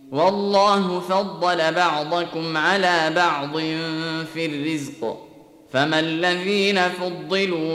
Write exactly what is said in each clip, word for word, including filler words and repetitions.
والله فضل بعضكم على بعض في الرزق، فما الذين فضلوا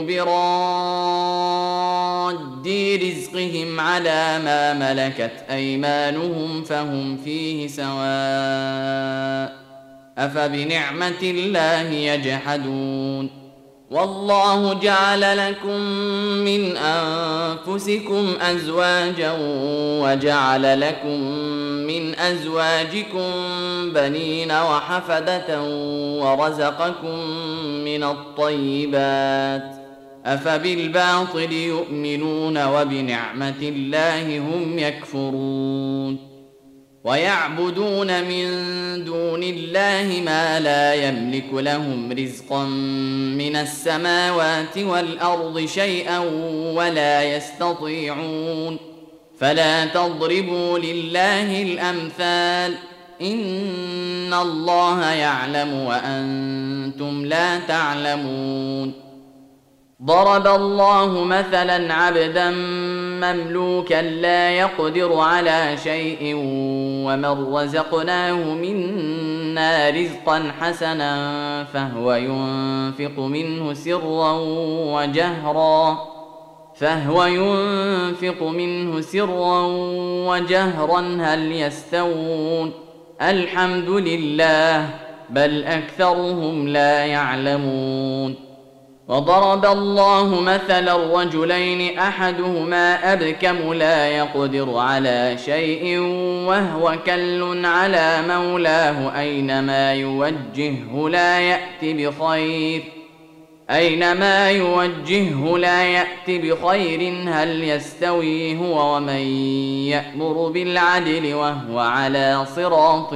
براد رزقهم على ما ملكت أيمانهم فهم فيه سواء، أفبنعمة الله يجحدون. والله جعل لكم من أنفسكم أزواجا وجعل لكم من أزواجكم بنين وحفدة ورزقكم من الطيبات، أفبالباطل يؤمنون وبنعمة الله هم يكفرون. ويعبدون من دون الله ما لا يملك لهم رزقا من السماوات والأرض شيئا ولا يستطيعون، فلا تضربوا لله الأمثال، إن الله يعلم وأنتم لا تعلمون. ضرب الله مثلا عبدا مملوكا لا يقدر على شيء ومن رزقناه منا رزقا حسنا فهو ينفق منه سرا وجهرا فهو ينفق منه سرا وجهرا هل يستوون؟ الحمد لله بل أكثرهم لا يعلمون. وضرب الله مثلا رجلين أحدهما أبكم لا يقدر على شيء وهو كل على مولاه أينما يوجهه لا يأتي بخير أينما يوجهه لا يأتي بخير هل يستوي هو ومن يأمر بالعدل وهو على صراط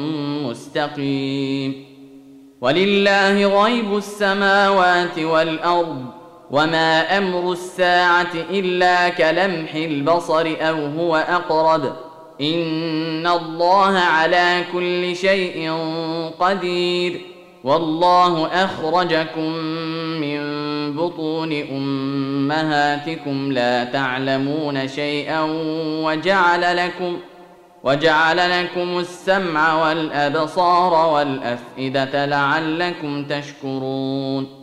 مستقيم. ولله غيب السماوات والأرض وما أمر الساعة إلا كلمح البصر أو هو أقرب، إن الله على كل شيء قدير. والله أخرجكم من بطون أمهاتكم لا تعلمون شيئا وجعل لكم وجعل لكم السمع والأبصار والأفئدة لعلكم تشكرون.